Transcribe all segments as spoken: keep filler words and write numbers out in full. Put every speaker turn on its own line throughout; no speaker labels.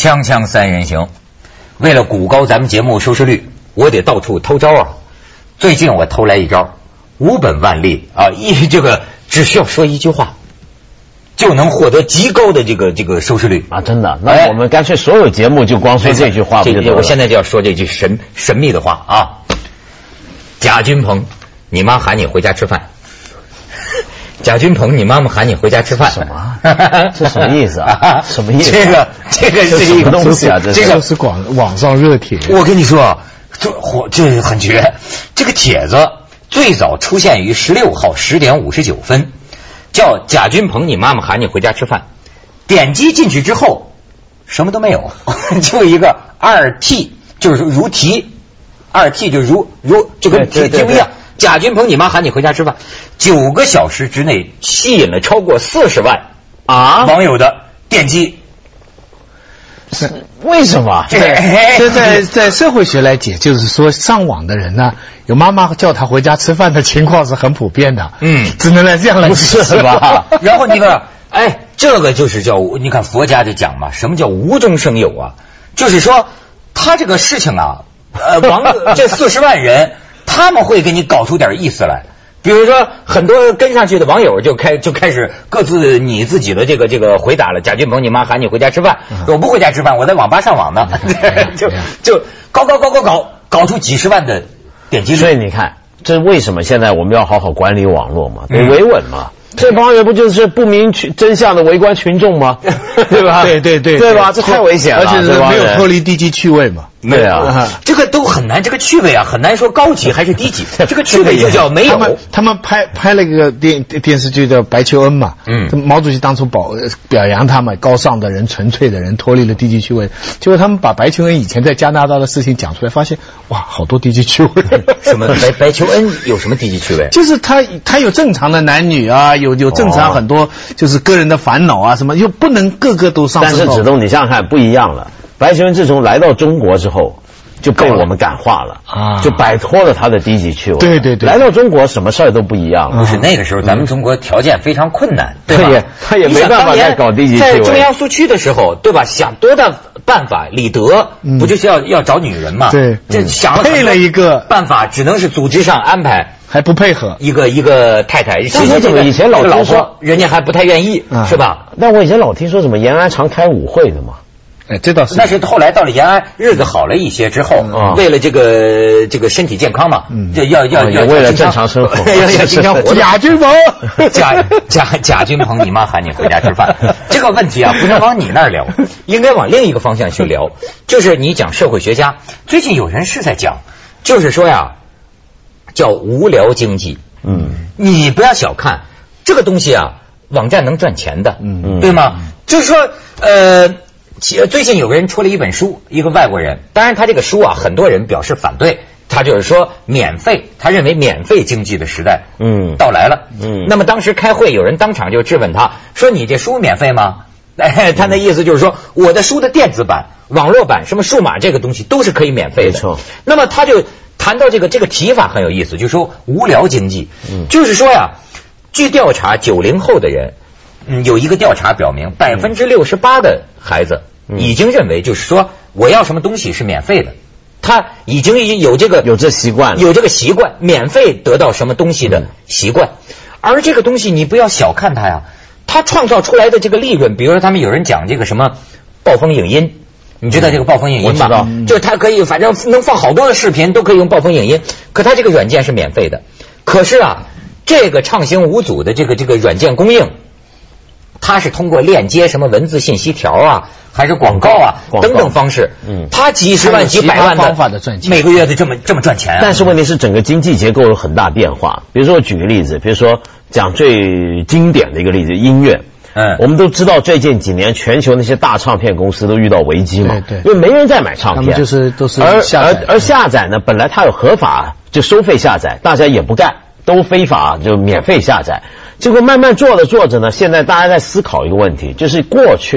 锵锵三人行，为了鼓高咱们节目收视率，我得到处偷招啊。最近我偷来一招，无本万利啊，一这个只需要说一句话，就能获得极高的这个这个收视率
啊！真的，那我们干脆所有节目就光说这句话不就得了？
我现在就要说这句神神秘的话啊！贾君鹏，你妈喊你回家吃饭。贾君鹏，你妈妈喊你回家吃饭。
什么？这什么意思啊？什么意思？
这个这个是一个
东西啊！这
这个是广网上热帖。
我跟你说，这火这很绝。这个帖子最早出现于十六号十点五十九分，叫贾君鹏，你妈妈喊你回家吃饭。点击进去之后，什么都没有，就一个二 T， 就是如题，二 T 就如如就跟题题目一样。贾君鹏，你妈喊你回家吃饭，九个小时之内吸引了超过四十万啊网友的点击。
是为什么？
这这在在社会学来解，就是说上网的人呢，有妈妈叫他回家吃饭的情况是很普遍的。嗯，只能来这样来解释吧。
然后那个，哎，这个就是叫你看佛家就讲嘛，什么叫无中生有啊？就是说他这个事情啊，呃，网这四十万人。他们会给你搞出点意思来，比如说很多跟上去的网友就开就开始各自拟自己的这个这个回答了。贾君鹏，你妈喊你回家吃饭，我不回家吃饭，我在网吧上网呢，就就搞搞搞搞搞搞出几十万的点击率。
所以你看，这为什么现在我们要好好管理网络嘛，得维稳嘛。这帮人不就是不明真相的围观群众吗？对吧？
对对对，
对吧？这太危险了，
而且是没有脱离低级趣味嘛。
对啊，
这个都很难，这个趣味啊很难说高级还是低级，这个趣味就叫没有。
他们他们拍拍了一个电电视剧叫《白求恩》嘛，嗯，毛主席当初保表扬他们高尚的人、纯粹的人，脱离了低级趣味。结果他们把白求恩以前在加拿大的事情讲出来，发现哇，好多低级趣味。
什么白白求恩有什么低级趣味？
就是他他有正常的男女啊，有有正常很多就是个人的烦恼啊什么，又不能个个都上升到。
但是子东，你想想看，不一样了。白求恩自从来到中国之后，就被我们感化了啊，就摆脱了他的低级趣味。
对对对，
来到中国什么事儿都不一样了。
不是那个时候，咱们中国条件非常困难，对吧？
他也他也没办法再搞低级趣味。
在中央苏区的时候，对吧？想多大办法，李德不就是要要找女人嘛？
对，
这想了
配了一个
办法，只能是组织上安排。
还不配合
一个一个太太，
但我怎么以前老听说
人家还不太愿意，啊、是吧？
那我以前老听说怎么延安常开舞会的嘛？
哎，这倒是。
那是后来到了延安，日子好了一些之后，嗯、为了这个这个身体健康嘛，嗯，就要要要
为了正常生活，
要要经常活。
贾君鹏，
贾贾贾君鹏，你妈喊你回家吃饭，这个问题啊，不是往你那儿聊，应该往另一个方向去聊，就是你讲社会学家，最近有人是在讲，就是说呀。叫无聊经济，嗯，你不要小看这个东西啊，网站能赚钱的，嗯，对吗？就是说，呃，最近有个人出了一本书，一个外国人，当然他这个书啊，很多人表示反对，他就是说免费，他认为免费经济的时代，嗯，到来了，嗯，那么当时开会，有人当场就质问他说：“你这书免费吗？”哎，他的意思就是说，我的书的电子版、网络版、什么数码这个东西都是可以免费的。没错。那么他就谈到这个这个提法很有意思，就是说无聊经济，嗯，就是说呀，据调查，九零后的人，嗯，有一个调查表明，百分之六十八的孩子已经认为，就是说我要什么东西是免费的，他已经有这个
有这习惯，
有这个习惯，免费得到什么东西的习惯，而这个东西你不要小看它呀。他创造出来的这个利润，比如说他们有人讲这个什么暴风影音，你知道这个暴风影音吗？我知道，就是它可以反正能放好多的视频，都可以用暴风影音。可它这个软件是免费的，可是啊，这个畅行无阻的这个这个软件供应，它是通过链接什么文字信息条啊，还是广告啊等等方式，嗯，它几十万几百万的
方法的赚钱，
每个月的这么这么赚钱、啊。
但是问题是整个经济结构有很大变化。比如说我举个例子，比如说。讲最经典的一个例子，音乐。嗯，我们都知道最近几年全球那些大唱片公司都遇到危机嘛，对对，因为没人在买唱片，他们
就是都是
而
下载，
而而下载呢，本来它有合法就收费下载，大家也不干，都非法就免费下载。结果慢慢做着做着呢，现在大家在思考一个问题，就是过去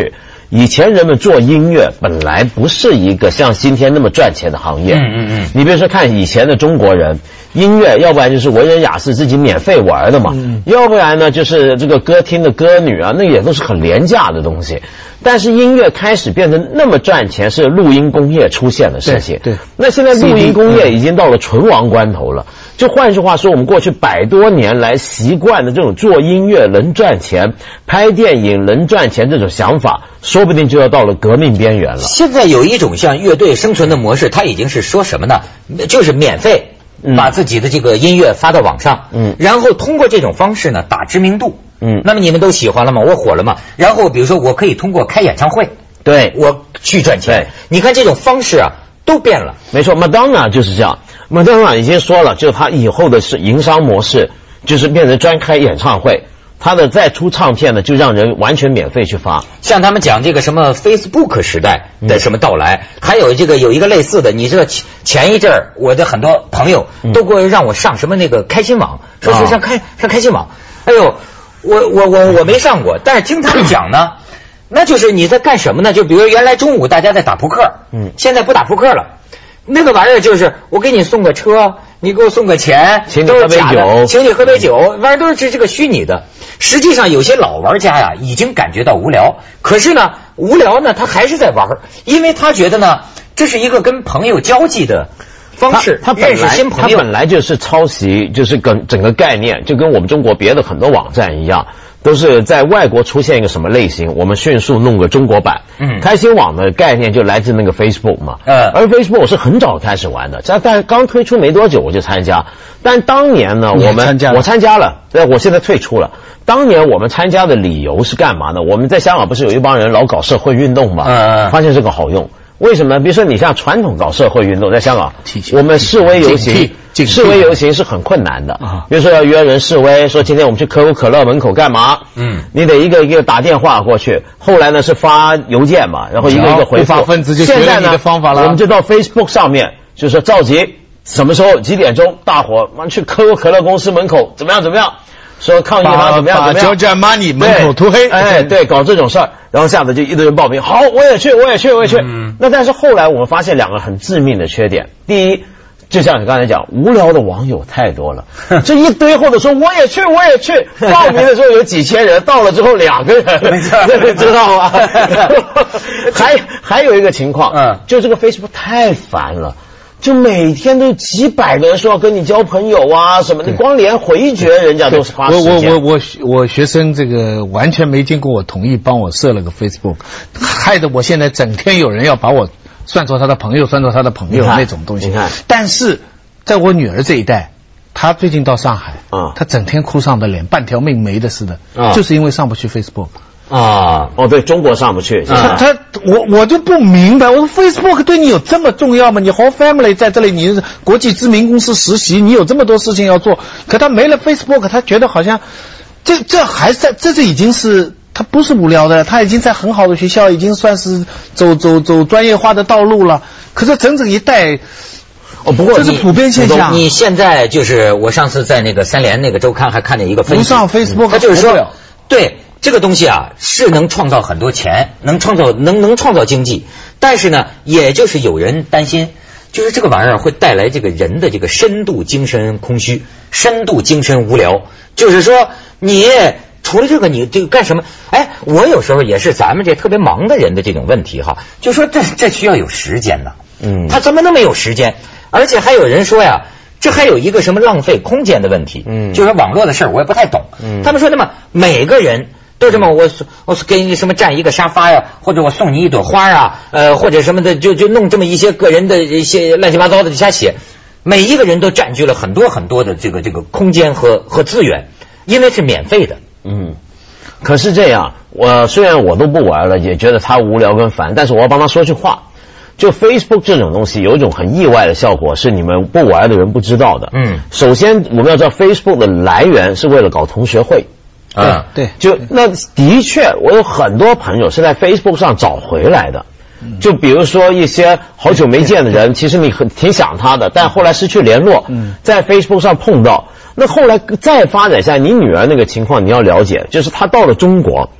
以前人们做音乐本来不是一个像今天那么赚钱的行业。
嗯嗯嗯。
你比如说看以前的中国人，音乐要不然就是文人雅士自己免费玩的嘛，嗯、要不然呢就是这个歌厅的歌女啊，那也都是很廉价的东西。但是音乐开始变成那么赚钱，是录音工业出现的事情。
对，对
那现在录音工业已经到了存亡关头了。就换句话说，我们过去百多年来习惯的这种做音乐能赚钱、拍电影能赚钱这种想法，说不定就要到了革命边缘了。
现在有一种像乐队生存的模式，它已经是说什么呢？就是免费把自己的这个音乐发到网上，嗯，然后通过这种方式呢打知名度。嗯，那么你们都喜欢了吗？我火了吗？然后比如说我可以通过开演唱会，
对，
我去赚钱。你看这种方式啊都变了。
没错，麦当娜就是这样。麦当娜已经说了，就是他以后的是营商模式，就是变成专开演唱会。他的再出唱片呢，就让人完全免费去发。
像他们讲这个什么 Facebook 时代的什么到来，嗯、还有这个有一个类似的，你知道前前一阵儿我的很多朋友都过让我上什么那个开心网，嗯、说是上开、哦、上开心网，哎呦。我我我我没上过，但是听他们讲呢，那就是你在干什么呢？就比如原来中午大家在打扑克，嗯，现在不打扑克了。那个玩意儿就是我给你送个车，你给我送个钱，
请你喝杯酒，
请你喝杯酒，玩意儿都是这个虚拟的。实际上有些老玩家呀，已经感觉到无聊，可是呢，无聊呢，他还是在玩，因为他觉得呢，这是一个跟朋友交际的方式，
他
认识新朋友，
他本来就是抄袭，就是跟整个概念就跟我们中国别的很多网站一样，都是在外国出现一个什么类型，我们迅速弄个中国版。嗯，开心网的概念就来自那个 Facebook 嘛。嗯，而 Facebook 我是很早开始玩的，在但刚推出没多久我就参加，但当年呢，我们我参加了，对，我现在退出了。当年我们参加的理由是干嘛呢？我们在香港不是有一帮人老搞社会运动嘛？嗯嗯，发现这个好用。为什么呢？比如说你像传统搞社会运动，在香港，我们示威游行，示威游行是很困难的。比如说要约人示威，说今天我们去可口可乐门口干嘛？嗯，你得一个一个打电话过去。后来呢是发邮件嘛，然后一个一个回复。不法分子就学了你的方法了。我们就到 Facebook 上面，就是说召集什么时候几点钟，大伙去可口可乐公司门口怎么样怎么样。说抗议他怎么样怎么样，交 money 门口涂黑，哎，对，搞这种事儿，然后下子就一堆人报名，好，我也去，我也去，我也去。嗯，那但是后来我们发现两个很致命的缺点，第一，就像你刚才讲，无聊的网友太多了，这一堆或者说我也去，我也去，报名的时候有几千人，到了之后两个人，你知道吗？还还有一个情况，嗯，就这个 Facebook 太烦了。就每天都几百个人说要跟你交朋友啊什么的，光连回绝人家都是花时间。我我我我我学生这个完全没经过我同意帮我设了个 Facebook， 害得我现在整天有人要把我算作他的朋友，算作他的朋友那种东西。你看，但是在我女儿这一代，她最近到上海啊，她整天哭丧着脸，半条命没的似的，啊，就是因为上不去 Facebook。啊，哦，对，中国上不去。他他我我就不明白，我说 Facebook 对你有这么重要吗？你 whole family 在这里，你是国际知名公司实习，你有这么多事情要做，可他没了 Facebook， 他觉得好像这这还在，这这已经是他不是无聊的，他已经在很好的学校，已经算是走走走专业化的道路了。可是整整一代。哦，不过这是普遍现象。你现在就是我上次在那个三联那个周刊还看见一个分析，不上 Facebook， 他就是说，对。这个东西啊是能创造很多钱，能创造能能创造经济，但是呢，也就是有人担心，就是这个玩意儿会带来这个人的这个深度精神空虚，深度精神无聊。就是说，你除了这个，你这个干什么？哎，我有时候也是咱们这特别忙的人的这种问题哈，就说这这需要有时间呢。嗯，他怎么那么有时间？而且还有人说呀。这还有一个什么浪费空间的问题，嗯，就是网络的事儿，我也不太懂。嗯，他们说那么每个人都这么，我我给你什么占一个沙发呀，或者我送你一朵花啊，呃，或者什么的，就就弄这么一些个人的一些乱七八糟的瞎写，每一个人都占据了很多很多的这个这个空间和和资源，因为是免费的。嗯，可是这样，我虽然我都不玩了，也觉得他无聊跟烦，但是我要帮他说句话。就 Facebook 这种东西有一种很意外的效果，是你们不玩的人不知道的。嗯，首先我们要知道 Facebook 的来源是为了搞同学会。啊，对，就那的确，我有很多朋友是在 Facebook 上找回来的。就比如说一些好久没见的人，其实你很挺想他的，但后来失去联络，在 Facebook 上碰到，那后来再发展下，你女儿那个情况你要了解，就是她到了中国。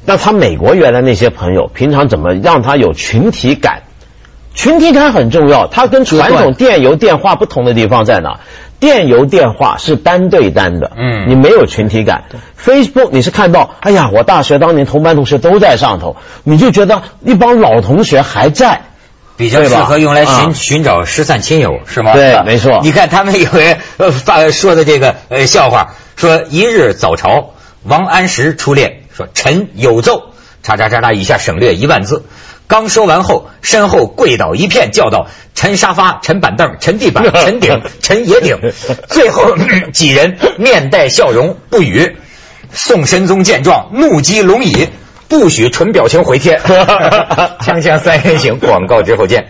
那他美国原来那些朋友，平常怎么让他有群体感？群体感很重要，它跟传统电邮电话不同的地方在哪？电邮电话是单对单的，嗯，你没有群体感。Facebook 你是看到，哎呀，我大学当年同班同学都在上头，你就觉得一帮老同学还在。
比较适合用来寻、啊、寻找失散亲友，是吗？
对，没错。
你看他们有人呃发说的这个呃笑话，说一日早朝，王安石出列，说臣有奏，叉叉叉叉，以下省略一万字。刚说完后，身后跪倒一片，叫道：“陈沙发，陈板凳，陈地板，陈顶，陈野顶。”最后几人面带笑容，不语。宋神宗见状，怒击龙椅。不许纯表情回帖。锵锵三人行，广告之后见。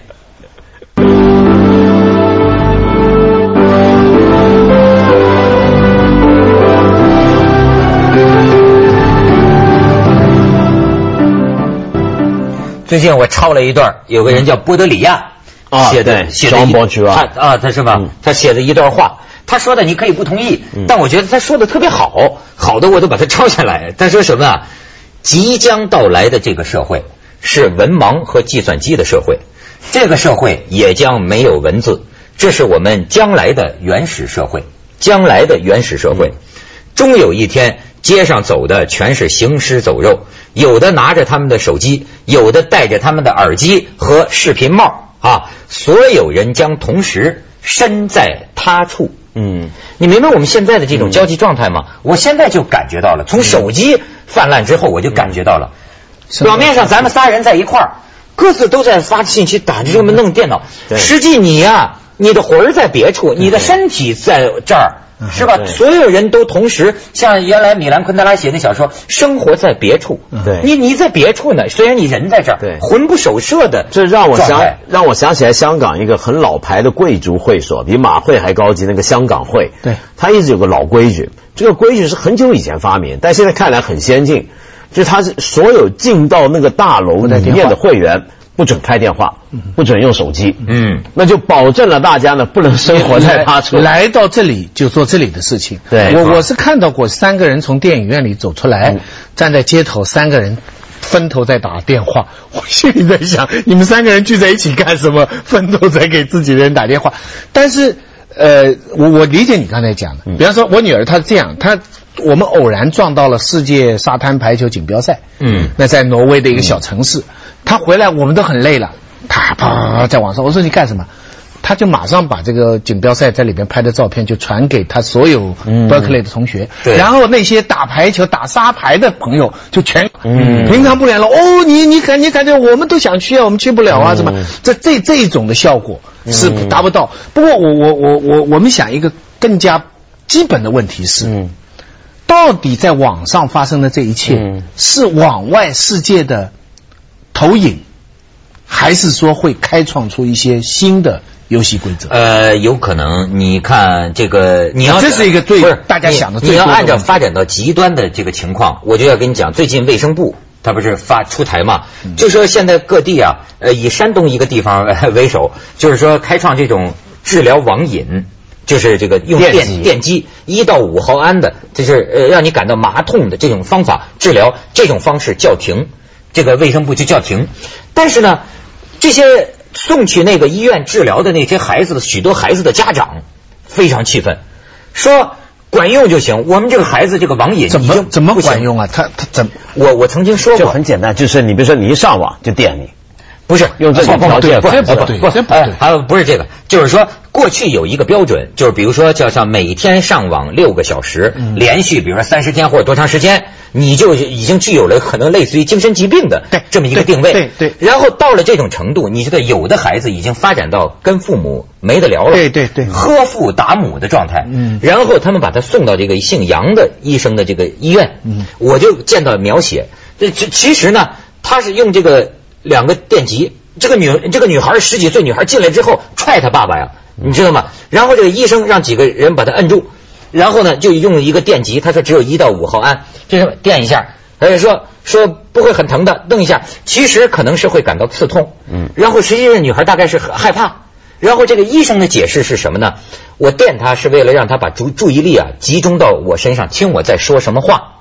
最近我抄了一段，有个人叫波德里亚写的写的，他啊他是吧？他写的一段话，他说的你可以不同意，但我觉得他说的特别好，好的我都把它抄下来。他说什么啊？即将到来的这个社会是文盲和计算机的社会，这个社会也将没有文字，这是我们将来的原始社会，将来的原始社会，终有一天街上走的全是行尸走肉，有的拿着他们的手机，有的戴着他们的耳机和视频帽啊，所有人将同时身在他处。嗯，你明白我们现在的这种交际状态吗？我现在就感觉到了，从手机泛滥之后，我就感觉到了，表面上咱们仨人在一块儿，各自都在发信息、打这么弄电脑，实际你呀、啊，你的魂儿在别处，你的身体在这儿。是吧？所有人都同时，像原来米兰昆德拉写的小说，生活在别处。对，你你在别处呢，虽然你人在这儿，对，魂不守舍的。
这让我想让我想起来香港一个很老牌的贵族会所，比马会还高级，那个香港会。对，它一直有个老规矩，这个规矩是很久以前发明，但现在看来很先进，就是它是所有进到那个大楼里面的会员。不准开电话，不准用手机，嗯，那就保证了大家呢不能生活在他处。
来到这里就做这里的事情。对，我我是看到过三个人从电影院里走出来，嗯、站在街头，三个人分头在打电话。我心里在想，你们三个人聚在一起干什么？分头在给自己的人打电话。但是，呃，我我理解你刚才讲的，比方说我女儿她这样，她。我们偶然撞到了世界沙滩排球锦标赛，嗯，那在挪威的一个小城市，他回来我们都很累了，啪啪在网上，我说你干什么？他就马上把这个锦标赛在里边拍的照片就传给他所有 Berkeley 的同学，嗯、然后那些打排球、打沙排的朋友就全，嗯，平常不联络，哦，你你感你感觉我们都想去啊，我们去不了啊，什么？这这这一种的效果是达不到。不过我我我我我们想一个更加基本的问题是，嗯。到底在网上发生的这一切，嗯、是往外世界的投影，还是说会开创出一些新的游戏规则？
呃，有可能。你看这个，你要
这是一个最大家想的最多的。
你要按照发展到极端的这个情况，我就要跟你讲，最近卫生部他不是发出台嘛，嗯、就说现在各地啊，呃，以山东一个地方为首，就是说开创这种治疗网瘾。就是这个用电电击一到五毫安的，就是呃让你感到麻痛的这种方法治疗，这种方式叫停，这个卫生部就叫停。但是呢，这些送去那个医院治疗的那些孩子的许多孩子的家长非常气愤，说管用就行，我们这个孩子这个网瘾
怎么怎么管用啊？他他怎
我我曾经说过，
就很简单，就是你比如说你一上网就电你。
不是
用这种条件，
不不不不不，还有不是这个，就是说过去有一个标准，就是比如说叫像每天上网六个小时，连续比如说三十天或者多长时间，你就已经具有了可能类似于精神疾病的这么一个定位。
对对。
然后到了这种程度，你觉得有的孩子已经发展到跟父母没得聊了，
对对对，
呵父打母的状态。嗯。然后他们把他送到这个姓杨的医生的这个医院，嗯，我就见到描写，这其实呢，他是用这个。两个电极，这个女这个女孩十几岁女孩进来之后踹她爸爸呀，你知道吗？然后这个医生让几个人把她摁住，然后呢就用一个电极，他说只有一到五毫安，就是电一下，而且说说不会很疼的，蹬一下，其实可能是会感到刺痛，嗯，然后实际上女孩大概是很害怕，然后这个医生的解释是什么呢？我电她是为了让她把注注意力啊集中到我身上，听我在说什么话。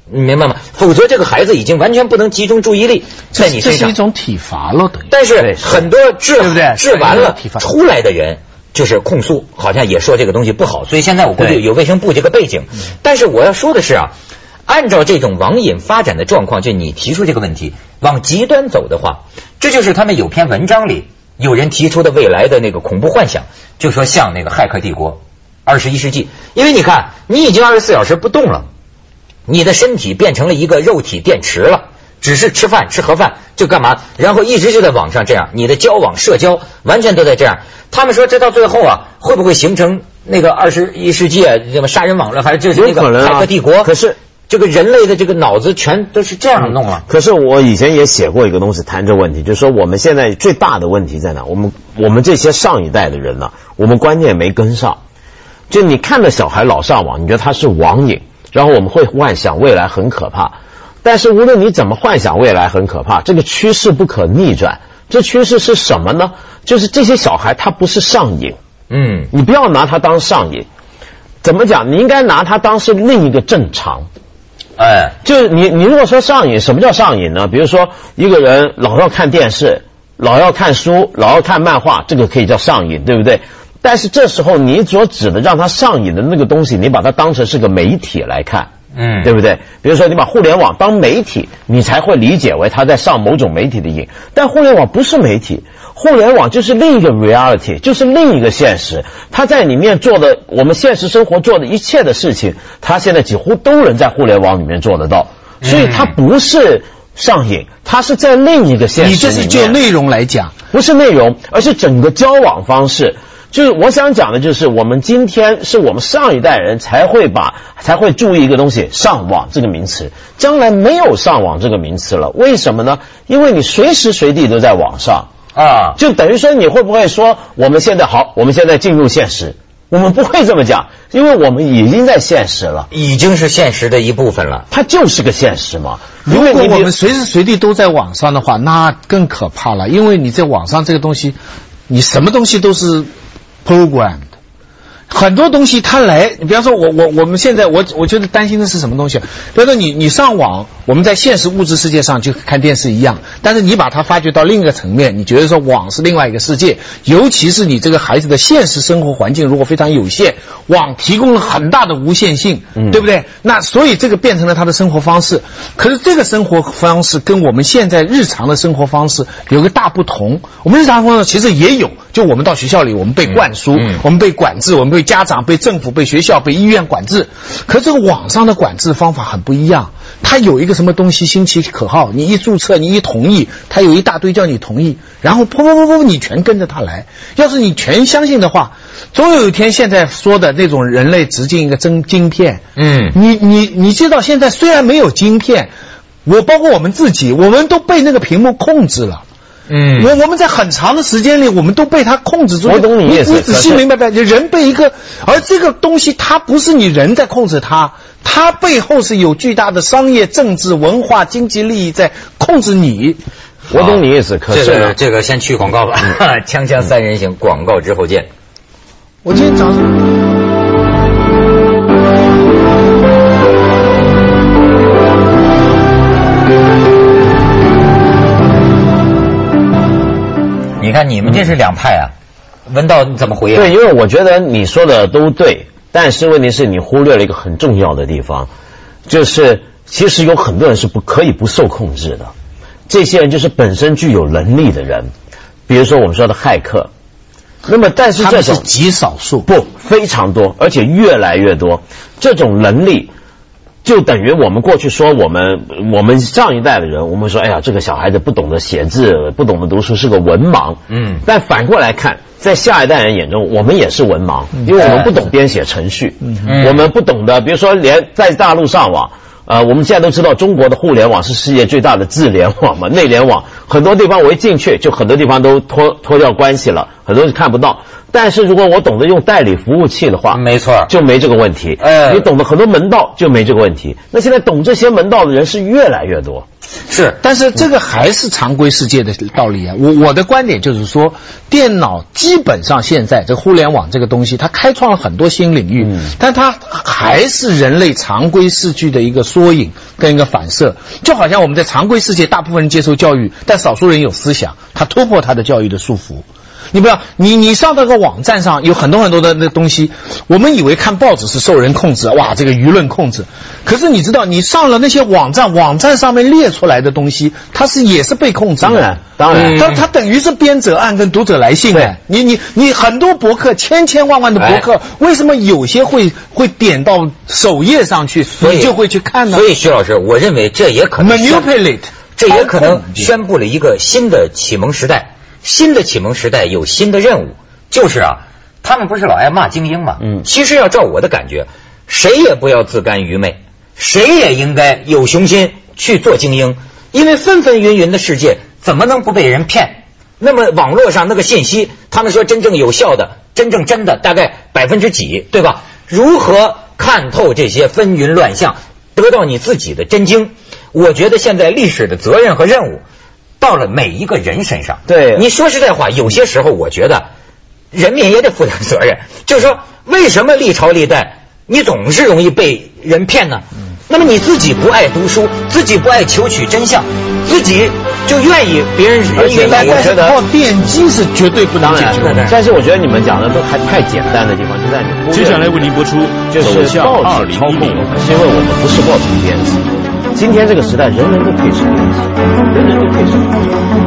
你明白吗？否则这个孩子已经完全不能集中注意力在你身上。
这是一种体罚了，等于。
但是很多治
对不对
治完了出来的人就是控诉，好像也说这个东西不好，所以现在我估计有卫生部这个背景。但是我要说的是啊，按照这种网瘾发展的状况，就你提出这个问题往极端走的话，这就是他们有篇文章里有人提出的未来的那个恐怖幻想，就说像那个骇客帝国二十一世纪，因为你看你已经二十四小时不动了，你的身体变成了一个肉体电池了，只是吃饭吃盒饭就干嘛，然后一直就在网上这样，你的交往社交完全都在这样。他们说这到最后啊，会不会形成那个二十一世纪啊，什么杀人网络，还是就是那个骇客帝国？
可是
这个人类的这个脑子全都是这样弄了。
可是我以前也写过一个东西谈这问题，就是说我们现在最大的问题在哪？我们我们这些上一代的人呢、啊，我们观念没跟上。就你看着小孩老上网，你觉得他是网瘾，然后我们会幻想未来很可怕。但是无论你怎么幻想未来很可怕，这个趋势不可逆转。这趋势是什么呢？就是这些小孩他不是上瘾，
嗯，
你不要拿他当上瘾。怎么讲？你应该拿他当是另一个正常。
哎，
就是你你如果说上瘾，什么叫上瘾呢？比如说一个人老要看电视，老要看书，老要看漫画，这个可以叫上瘾，对不对？但是这时候你所指的让他上瘾的那个东西，你把它当成是个媒体来看，
嗯，
对不对？比如说你把互联网当媒体，你才会理解为他在上某种媒体的瘾。但互联网不是媒体，互联网就是另一个 reality， 就是另一个现实。他在里面做的，我们现实生活做的一切的事情，他现在几乎都能在互联网里面做得到。所以他不是上瘾，他是在另一个现实里面。
你这是就内容来讲，
不是内容，而是整个交往方式。就是我想讲的，就是我们今天是我们上一代人才会把才会注意一个东西，上网这个名词，将来没有上网这个名词了。为什么呢？因为你随时随地都在网上啊，就等于说你会不会说我们现在好，我们现在进入现实？我们不会这么讲，因为我们已经在现实了，
已经是现实的一部分了。
它就是个现实嘛。
如果我们随时随地都在网上的话，那更可怕了，因为你在网上这个东西，你什么东西都是programmed， 很多东西它来，比方说我我我们现在我我觉得担心的是什么东西？比方说你你上网，我们在现实物质世界上就看电视一样，但是你把它发掘到另一个层面，你觉得说网是另外一个世界，尤其是你这个孩子的现实生活环境如果非常有限，网提供了很大的无限性，嗯，对不对？那所以这个变成了他的生活方式。可是这个生活方式跟我们现在日常的生活方式有个大不同。我们日常方式其实也有，就我们到学校里，我们被灌输，嗯嗯、我们被管制，我们被家长、被政府、被学校、被医院管制。可是这个网上的管制方法很不一样，它有一个什么东西新奇可好，你一注册，你一同意，它有一大堆叫你同意，然后噗噗噗噗，你全跟着它来。要是你全相信的话，总有一天现在说的那种人类直进一个真晶片，嗯，你你你知道现在虽然没有晶片，我包括我们自己，我们都被那个屏幕控制了。嗯，我我们在很长的时间里，我们都被它控制住。
我懂你意思。
你仔细明白不？人被一个，而这个东西它不是你人在控制它，它背后是有巨大的商业、政治、文化、经济利益在控制你。
我懂你意思，可是
这个这个先去广告吧，锵锵三人行，广告之后见。
我今天早上。
你看你们这是两派啊，文道你怎么回应？
对，因为我觉得你说的都对，但是问题是你忽略了一个很重要的地方，就是其实有很多人是不可以不受控制的，这些人就是本身具有能力的人，比如说我们说的骇客。那么但是这种
他们是极少数，
不，非常多，而且越来越多。这种能力就等于我们过去说我们我们上一代的人，我们说哎呀，这个小孩子不懂得写字，不懂得读书，是个文盲。嗯，但反过来看，在下一代人眼中，我们也是文盲，因为我们不懂编写程序，嗯，我们不懂得，比如说连在大陆上网。呃，我们现在都知道中国的互联网是世界最大的自联网嘛，内联网，很多地方我一进去就很多地方都脱脱掉关系了，很多人看不到。但是如果我懂得用代理服务器的话，
没错，
就没这个问题。哎，你懂得很多门道就没这个问题。那现在懂这些门道的人是越来越多。
是，
但是这个还是常规世界的道理啊。我我的观点就是说，电脑基本上现在这互联网这个东西，它开创了很多新领域，嗯、但它还是人类常规世界的一个缩影跟一个反射。就好像我们在常规世界，大部分人接受教育，但少数人有思想，他突破他的教育的束缚。你不要，你你上那个网站上有很多很多的那东西，我们以为看报纸是受人控制，哇，这个舆论控制。可是你知道，你上了那些网站，网站上面列出来的东西，它是也是被控制的。
当然，当然，
它它等于是编者案跟读者来信哎。你你你很多博客，千千万万的博客，为什么有些会会点到首页上去，你就会去看呢？
所以徐老师，我认为这也可能
manipulate，
这也可能宣布了一个新的启蒙时代。新的启蒙时代有新的任务，就是啊，他们不是老爱骂精英嘛？嗯，其实要照我的感觉，谁也不要自甘愚昧，谁也应该有雄心去做精英，因为纷纷纭纭的世界怎么能不被人骗？那么网络上那个信息，他们说真正有效的、真正真的大概百分之几，对吧？如何看透这些纷纭乱象，得到你自己的真经？我觉得现在历史的责任和任务到了每一个人身上。
对，
你说实在话，有些时候我觉得人民也得负点责任。就是说，为什么历朝历代你总是容易被人骗呢？嗯、那么你自己不爱读书，自己不爱求取真相，自己就愿意别人人云亦云。
我觉得靠电机是绝对不能解决的。
但是我觉得你们讲的都还太简单的地方就在你。
接下来为您播出
就是报纸操控，是因为我们不是报纸编辑。今天这个时代，人人都可以是编辑，人人都可以是报纸。